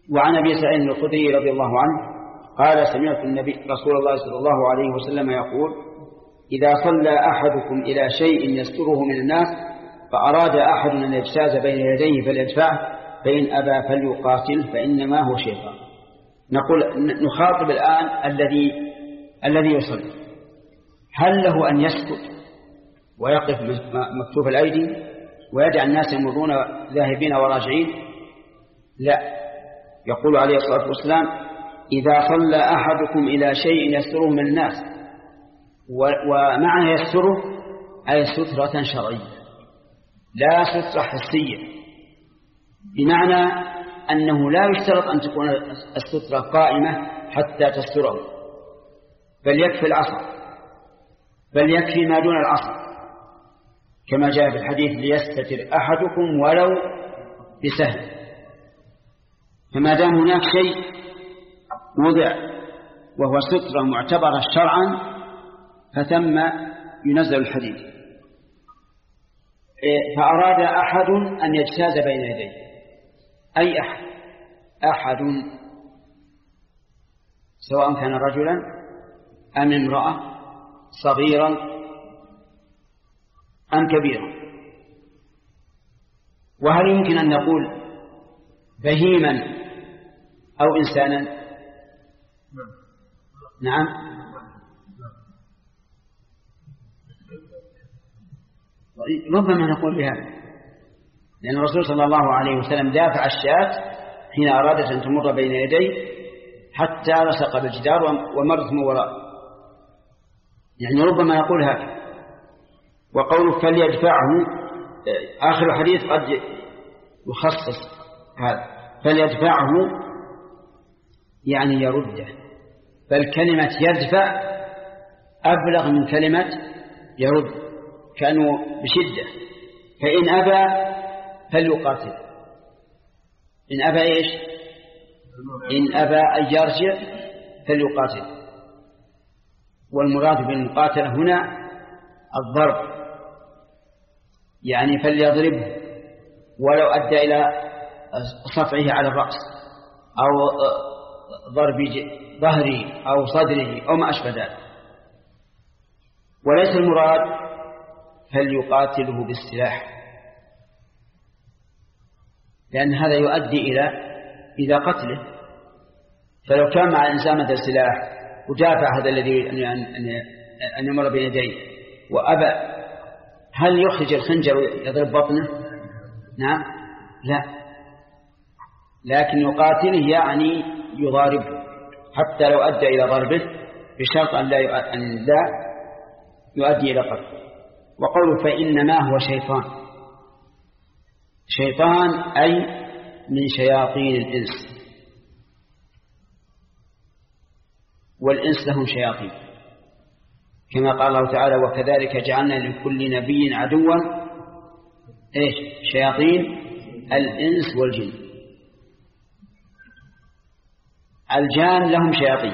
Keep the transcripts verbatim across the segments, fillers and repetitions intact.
وعن أبي سعيد الخدري رضي الله عنه قال سمعت النبي رسول الله صلى الله عليه وسلم يقول إذا صلى أحدكم إلى شيء يستره من الناس فأراد أحد أن يجتاز بين يديه فليدفعه فإن أبى فليقاتل فإنما هو شيطان. نقول نخاطب الآن الذي الذي يصلي، هل له أن يسكت ويقف مكتوف الأيدي ويدع الناس يمرون ذاهبين وراجعين؟ لا، يقول عليه الصلاة والسلام إذا صلى أحدكم إلى شيء يستره من الناس، ومعنى يستره أي سترة شرعية لا سترة حسية، بمعنى أنه لا يشترط أن تكون السترة قائمة حتى تستره، بل يكفي العصر، بل يكفي ما دون العصر، كما جاء في الحديث ليستتر أحدكم ولو بسهل. فما دام هناك شيء وضع وهو سترة معتبرة شرعا فثم ينزل الحديث. فأراد أحد أن يجتاز بين يديه، أي أحد أحد سواء كان رجلا أم امرأة، صغيرا أم كبيرا. وهل يمكن أن نقول بهيما أو إنسانا؟ نعم، ربما نقول بهذا، لأن الرسول صلى الله عليه وسلم دافع الشاة حين أرادت أن تمر بين يديه حتى لصق بالجدار ومرت من وراءه، يعني ربما نقول هذا. وقوله فليدفعه آخر الحديث قد يخصص هذا، فليدفعه يعني يرده، بل كلمة يدفع أبلغ من كلمة يرد، كانوا بشدة. فإن أبى فليقاتل، إن أبى إيش؟ إن أبى أن يرجع فليقاتل. والمراد بالمقاتلة هنا الضرب، يعني فليضربه ولو أدى إلى صفعه على الرأس أو ضرب ظهره أو صدره أو ما أشبه ذلك. وليس المراد فليقاتله بالسلاح، لأن هذا يؤدي إلى إلى قتله. فلو كان مع الإنسان مثل سلاح ودافع هذا الذي أن يمر بين يديه وأبى، هل يخرج الخنجر ويضرب بطنه؟ نعم، لا، لكن يقاتله يعني يضاربه حتى لو أدى إلى ضربه بشرط أن لا أن لا يؤدي إلى قتله. وقوله فإنما هو شيطان، شيطان أي من شياطين الإنس، والإنس لهم شياطين، كما قال الله تعالى وكذلك جعلنا لكل نبي عدوا إيش؟ شياطين الإنس والجن. الجان لهم شياطين،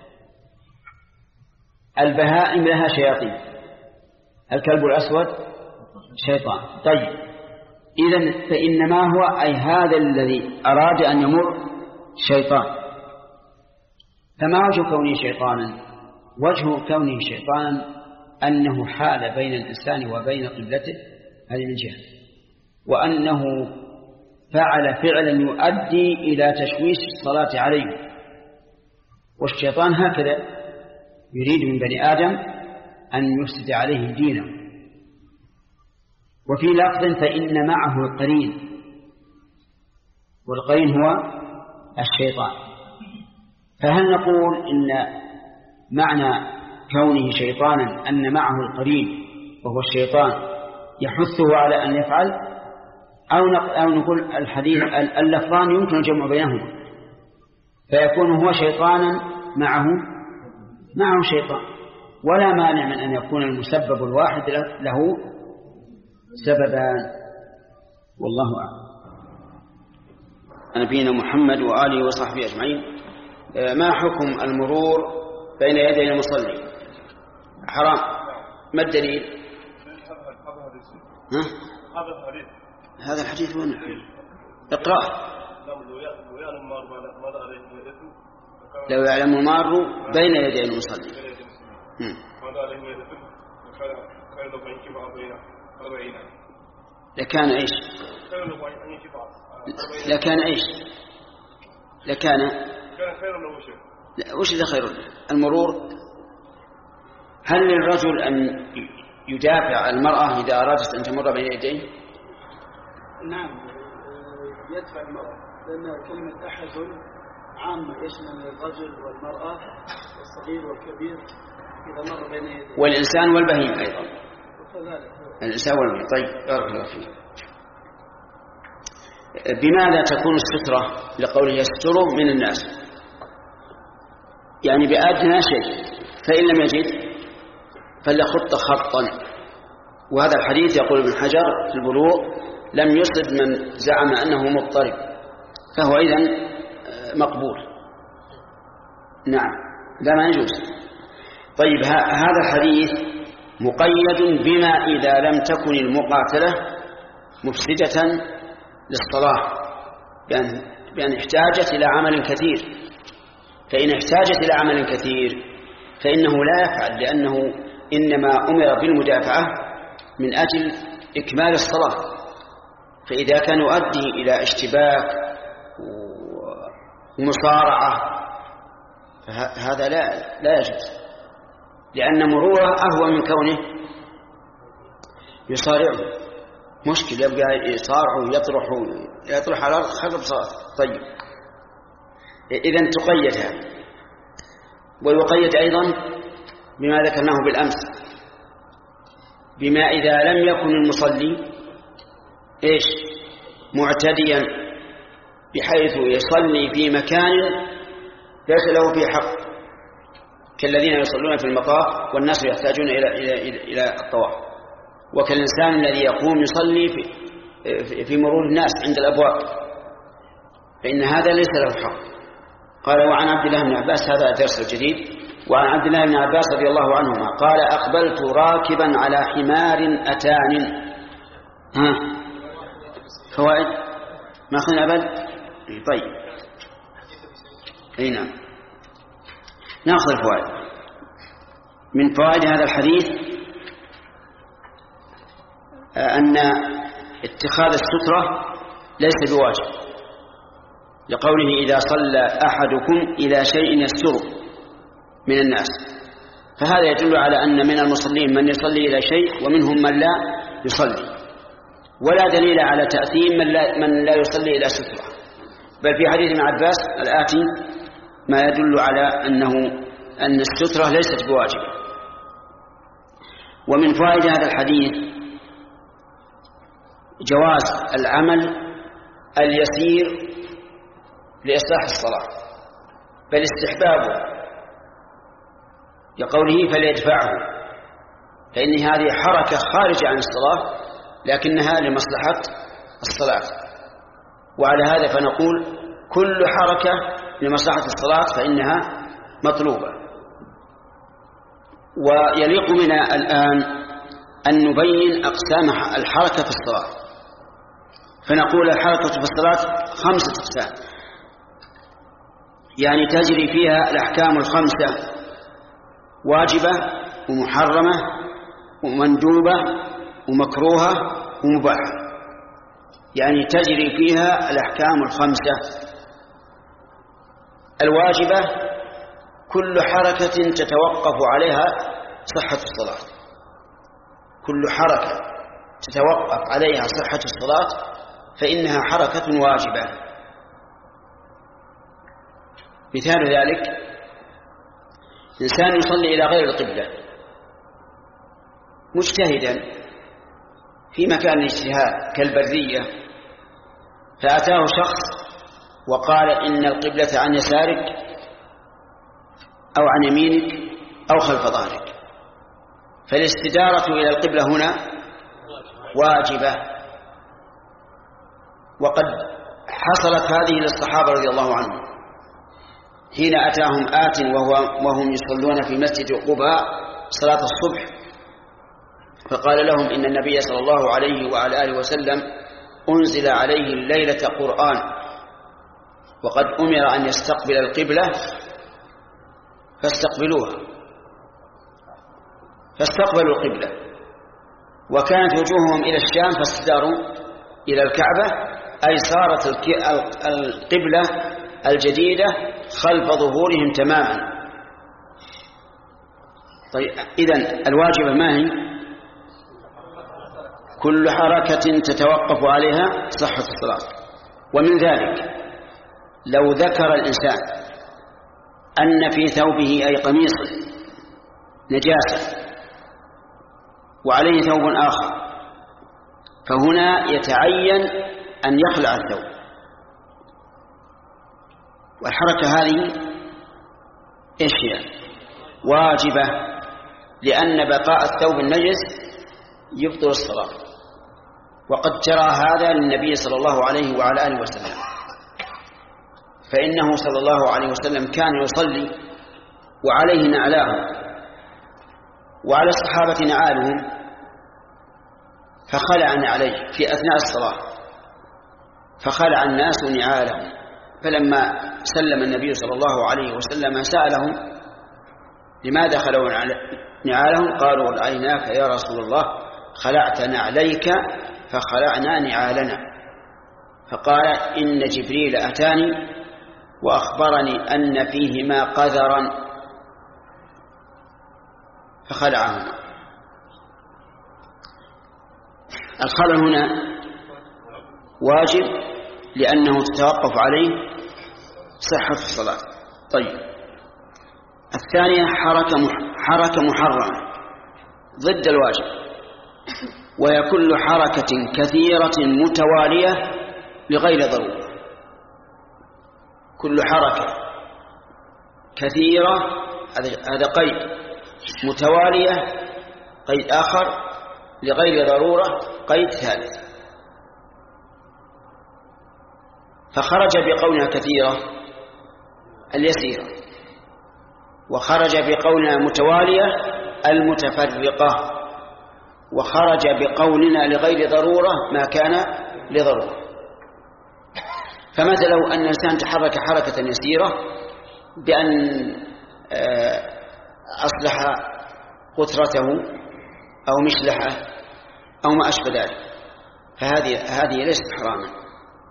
البهائم لها شياطين، الكلب الأسود شيطان. طيب، إذن فإنما هو أي هذا الذي أراد أن يمر شيطان. فما وجه كونه شيطانا؟ وجه كونه شيطانا أنه حال بين الإنسان وبين قبلته، هذه من جهة، وأنه فعل فعلا يؤدي إلى تشويش الصلاة عليه. والشيطان هكذا يريد من بني آدم أن يفسد عليه دينه. وفي لفظ فإن معه القرين، والقرين هو الشيطان. فهل نقول إن معنى كونه شيطانا أن معه القرين وهو الشيطان يحثه على أن يفعل، أو نقول الحديث اللفظان يمكن الجمع بينهما فيكون هو شيطانا معه معه شيطان، ولا مانع من أن يكون المسبب الواحد له سببان، والله أعلم. نبينا محمد وآله وصحبه أجمعين. ما حكم المرور بين يدي المصلي؟ حرام. ما الدليل؟ ها؟ هذا الحديث وين؟ اقرأ. لو يعلم المار بين يدي المصلي لكان ايش لكان ايش لكان وش ذا خير له المرور. هل للرجل أن يدافع المرأة إذا أرادت أن تمر بين يديه؟ نعم يدفع المرأة، لأن كلمة أحد عامة يشمل الرجل والمرأة والصغير والكبير إذا مر بين يديه، والإنسان والبهيم أيضا. وكذلك الإنسان والبهيم. طيب بارك الله فيك. بماذا تكون السترة لقوله يستره من الناس؟ يعني بأدنى شيء، فإن لم يجد فليخط خطا. وهذا الحديث يقول ابن حجر في البلوغ لم يصب من زعم أنه مضطرب، فهو إذن مقبول. نعم لا ما يجوز. طيب هذا الحديث مقيد بما إذا لم تكن المقاتلة مفسدة للصلاة، بأن, بأن احتاجت إلى عمل كثير. فإن احتاجت إلى عمل كثير فإنه لا يفعل، لأنه إنما أمر بالمدافعة من أجل إكمال الصلاة. فإذا كان يؤدي إلى اشتباك ومصارعة فهذا لا لا يجوز، لأن مروره أهون من كونه يصارعه. مشكلة يبقى يصارعه يطرح يطرح على الأرض خرب صلاة. طيب إذن تقيد هذا. ويقيد أيضا بما ذكرناه بالأمس، بما إذا لم يكن المصلي إيش معتديا بحيث يصلي في مكان ليس له فيه حق، كالذين يصلون في المطاف والناس يحتاجون إلى إلى إلى, إلى الطواف، وكالإنسان الذي يقوم يصلي في في مرور الناس عند الأبواب، فإن هذا ليس له حق. قال وعن عبد الله بن عباس، هذا درس جديد، وعن عبد الله بن عباس رضي الله عنهما قال أقبلت راكبا على حمار أتان. ها فوائد ما أخذنا أبد. طيب أي نعم نأخذ الفوائد. من فوائد هذا الحديث أن اتخاذ السترة ليس بواجب، لقوله إذا صلى أحدكم إلى شيء يستره من الناس، فهذا يدل على أن من المصلين من يصلي إلى شيء ومنهم من لا يصلي، ولا دليل على تأثيم من لا, من لا يصلي إلى سترة. بل في حديث ابن عباس الآتي ما يدل على أنه أن السترة ليست بواجبة. ومن فوائد هذا الحديث جواز العمل اليسير لإصلاح الصلاة، بل استحبابه لقوله فليدفعه، فإن هذه حركة خارجة عن الصلاة لكنها لمصلحة الصلاة. وعلى هذا فنقول كل حركة لمصلحة الصلاة فإنها مطلوبة. ويليق بنا الآن أن نبين أقسام الحركة في الصلاة، فنقول الحركة في الصلاة خمسة أقسام، يعني تجري فيها الأحكام الخمسة: واجبة ومحرمة ومندوبة ومكروهة ومباحة، يعني تجري فيها الأحكام الخمسة. الواجبة كل حركة تتوقف عليها صحة الصلاة، كل حركة تتوقف عليها صحة الصلاة فإنها حركة واجبة. مثال ذلك إنسان يصلي إلى غير القبلة مجتهدا في مكان الاجتهاد كالبرية، فأتاه شخص وقال إن القبلة عن يسارك أو عن يمينك أو خلف ظهرك، فالاستدارة إلى القبلة هنا واجبة. وقد حصلت هذه للصحابة رضي الله عنهم حين أتاهم آت وهو وهم يصلون في مسجد قباء صلاة الصبح، فقال لهم إن النبي صلى الله عليه وعلى آله وسلم أنزل عليه الليلة قرآن، وقد أمر أن يستقبل القبلة فاستقبلوها، فاستقبلوا القبلة، وكانت وجوههم إلى الشام فاستداروا إلى الكعبة، أي صارت القبلة الجديدة خلف ظهورهم تماما. طيب إذن الواجب ما هي؟ كل حركة تتوقف عليها صحة الصلاة. ومن ذلك لو ذكر الإنسان أن في ثوبه أي قميصه نجاسة وعليه ثوب آخر، فهنا يتعين أن يخلع الثوب، والحركة هذه إيش هي؟ واجبة، لأن بقاء الثوب النجس يبطل الصلاة، وقد جرى هذا للنبي صلى الله عليه وعلى آله وسلم، فإنه صلى الله عليه وسلم كان يصلي وعليه نعلاه وعلى الصحابة نعالهم، فخلع نعليه في أثناء الصلاة، فخلع الناس نعالهم، فلما سلم النبي صلى الله عليه وسلم سألهم لماذا خلعوا نعالهم؟ قالوا رأيناك يا رسول الله خلعت نعليك فخلعنا نعالنا. فقال إن جبريل أتاني وأخبرني أن فيهما قذرا فخلعهما. الخلع هنا واجب لأنه تتوقف عليه صحة الصلاة. طيب الثانية حركة حركة محرمة ضد الواجب، وهي كل حركة كثيرة متوالية لغير ضرورة. كل حركة كثيرة هذا قيد، متوالية قيد آخر، لغير ضرورة قيد ثالث. فخرج بقولنا كثيرة اليسيرة، وخرج بقولنا متوالية المتفرقة، وخرج بقولنا لغير ضرورة ما كان لضرورة. فمثلا لو أن الإنسان تحرك حركة يسيرة بأن أصلح قطرته أو مشلحه أو ما أشبه ذلك، فهذه هذه ليست حراما.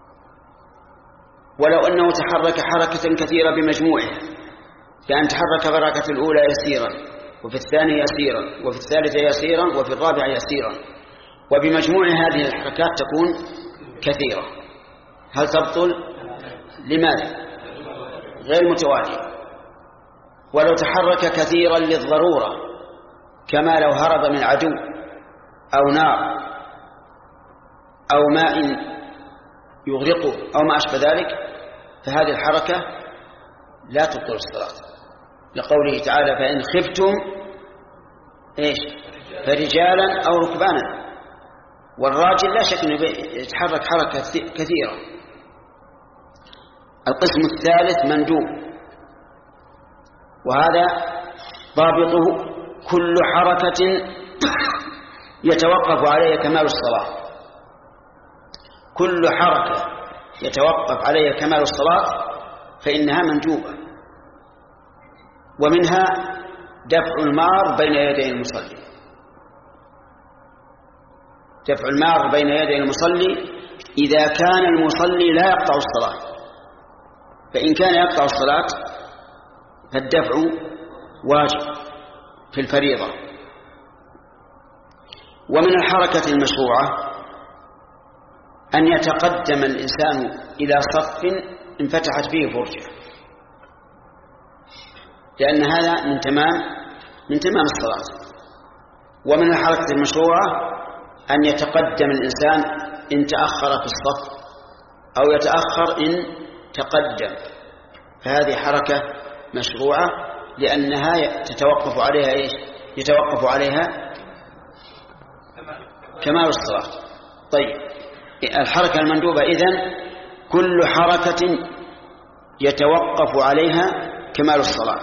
ولو أنه تحرك حركة كثيرة بمجموعها، كأن تحرك في الركعة الأولى يسيرا، وفي الثانية يسيرا، وفي الثالثة يسيرا، وفي الرابعة يسيرا، وبمجموع هذه الحركات تكون كثيرة، هل تبطل؟ لماذا؟ غير متوالية. ولو تحرك كثيرا للضرورة، كما لو هرب من عدو أو نار أو ماء يغرقه أو ما أشبه ذلك، فهذه الحركة لا تبطل الصلاة، لقوله تعالى فإن خفتم إيش فرجالا أو ركبانا. والراجل لا شك أنه يتحرك حركة كثيرة. القسم الثالث مندوب، وهذا ضابطه كل حركة يتوقف عليها كمال الصلاة. كل حركة يتوقف عليها كمال الصلاة فإنها مندوبة، ومنها دفع المار بين يدي المصلي. دفع المار بين يدي المصلي إذا كان المصلي لا يقطع الصلاة، فإن كان يقطع الصلاة فالدفع واجب في الفريضة. ومن الحركة المشروعة أن يتقدم الإنسان إلى صف انفتحت فيه فرجة، لأن هذا من تمام من تمام الصلاة. ومن الحركة المشروعة أن يتقدم الإنسان إن تأخر في الصف، أو يتأخر إن تقدم، فهذه حركة مشروعة لأنها تتوقف عليها إيش؟ يتوقف عليها كمال الصلاة. طيب الحركة المندوبة إذن كل حركة يتوقف عليها كمال الصلاة.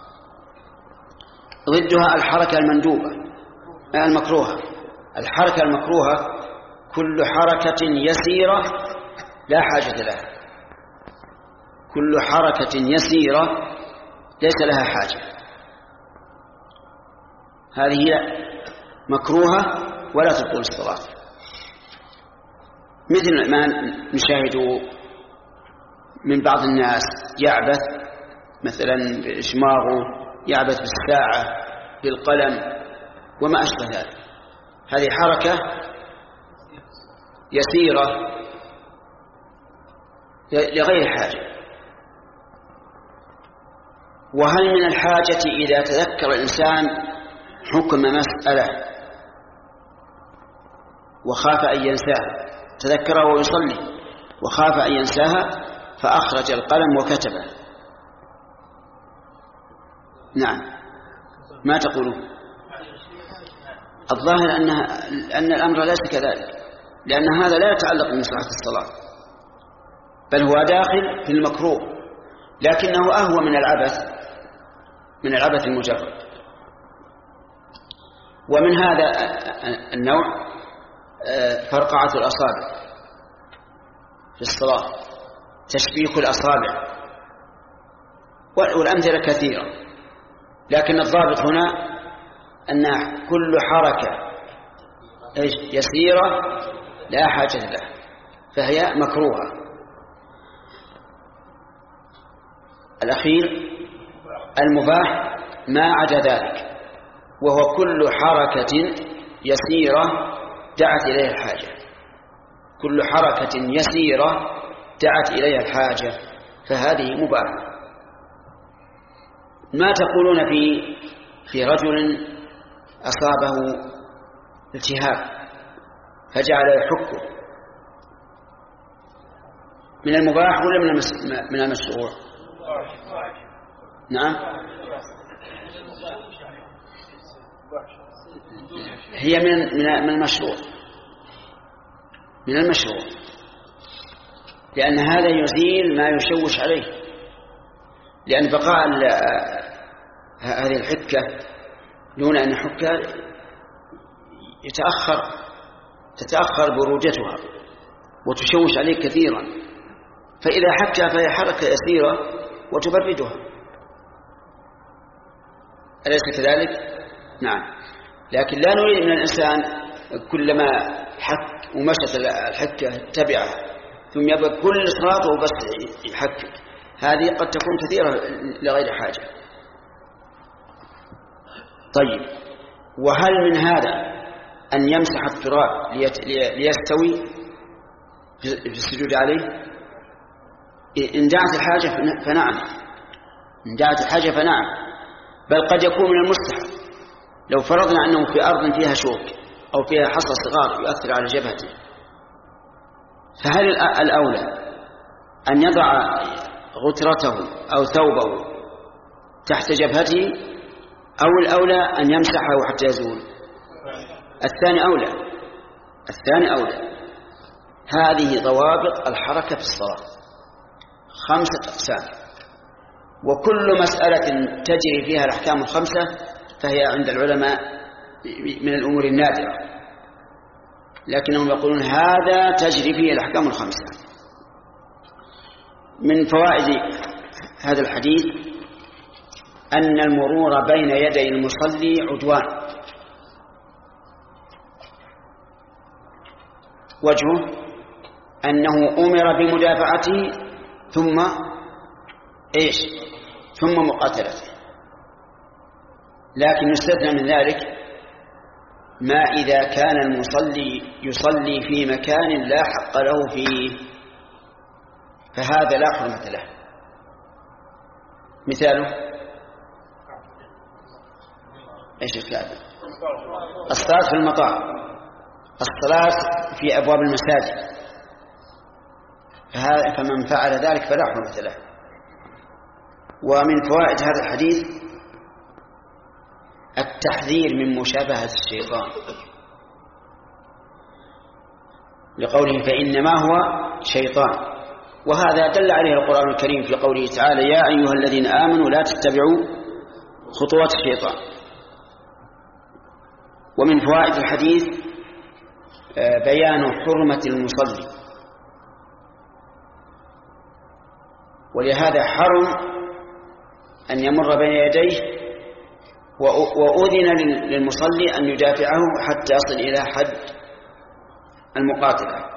ضدها الحركة المندوبة المكروهة. الحركة المكروهة كل حركة يسيرة لا حاجة لها، كل حركة يسيرة ليس لها حاجة، هذه مكروهة ولا تبطل الصلاة. مثل ما نشاهد من بعض الناس يعبث مثلا بإشماغه، يعبث بالساعة، بالقلم وما أشبه ذلك، هذه حركة يسيرة لغير حاجة. وهل من الحاجة إذا تذكر الإنسان حكم مسألة وخاف أن ينساها، تذكره ويصلي وخاف أن ينساها فأخرج القلم وكتبه، نعم، ما تقولون؟ الظاهر أنها أن الأمر ليس كذلك، لأن هذا لا يتعلق بمصلحة الصلاة، بل هو داخل في المكروه، لكنه أهوى من العبث من العبث المجرد. ومن هذا النوع فرقعة الأصابع في الصلاة، تشبيك الأصابع، والأمثلة كثيرة، لكن الضابط هنا أن كل حركة يسيرة لا حاجة لها فهي مكروهة. الأخير المباح ما عدا ذلك، وهو كل حركة يسيرة دعت إليها الحاجة، كل حركة يسيرة دعت إليها الحاجة فهذه مباحة. ما تقولون في في رجل أصابه التهاب فجعل يحكه، من المباح ولا من المشروع؟ نعم، هي من من المشروع من المشروع لأن هذا يزيل ما يشوش عليه، لأن بقاء هذه الحكة دون أن يحكها يتأخر تتأخر بروجتها وتشوش عليه كثيرا، فإذا حكها فهي حركة يسيرة وتبردها، أليس كذلك؟ نعم. لكن لا نريد من الإنسان كلما حك ومشت الحكة تبعها ثم يبقى كل صلاته بس يحكك، هذه قد تكون كثيرة لغير حاجة. طيب، وهل من هذا أن يمسح التراب ليستوي في السجود عليه؟ إن دعت الحاجة فنعم، إن دعت الحاجة فنعم، بل قد يكون من المستحب لو فرضنا أنه في أرض فيها شوك أو فيها حصى صغار يؤثر على جبهته، فهل الأولى أن يضع غترته أو ثوبه تحت جبهته أو الأولى أن يمسحه حتى يزول؟ الثاني أولى الثاني أولى. هذه ضوابط الحركة في الصلاة خمسة أقسام، وكل مسألة تجري فيها الأحكام الخمسة فهي عند العلماء من الأمور النادرة، لكنهم يقولون هذا تجري فيه الأحكام الخمسة. من فوائد هذا الحديث أن المرور بين يدي المصلي عدوان، وجهه أنه أمر بمدافعته ثم إيش ثم مقاتلته، لكن يستثنى من ذلك ما إذا كان المصلي يصلي في مكان لا حق له فيه، فهذا لا حرمة له. مثاله إيش الكلام؟ الصلاة في المطار، الصلاة في أبواب المساجد، فمن فعل ذلك فلا حرمة له. ومن فوائد هذا الحديث التحذير من مشابهة الشيطان، لقوله فإنما هو شيطان، وهذا دل عليه القرآن الكريم في قوله تعالى يا أيها الذين آمنوا لا تتبعوا خطوات الشيطان. ومن فوائد الحديث بيان حرمة المصلي ولهذا حرم أن يمر بين يديه، وأذن للمصلي أن يدافعه حتى يصل إلى حد المقاتلة.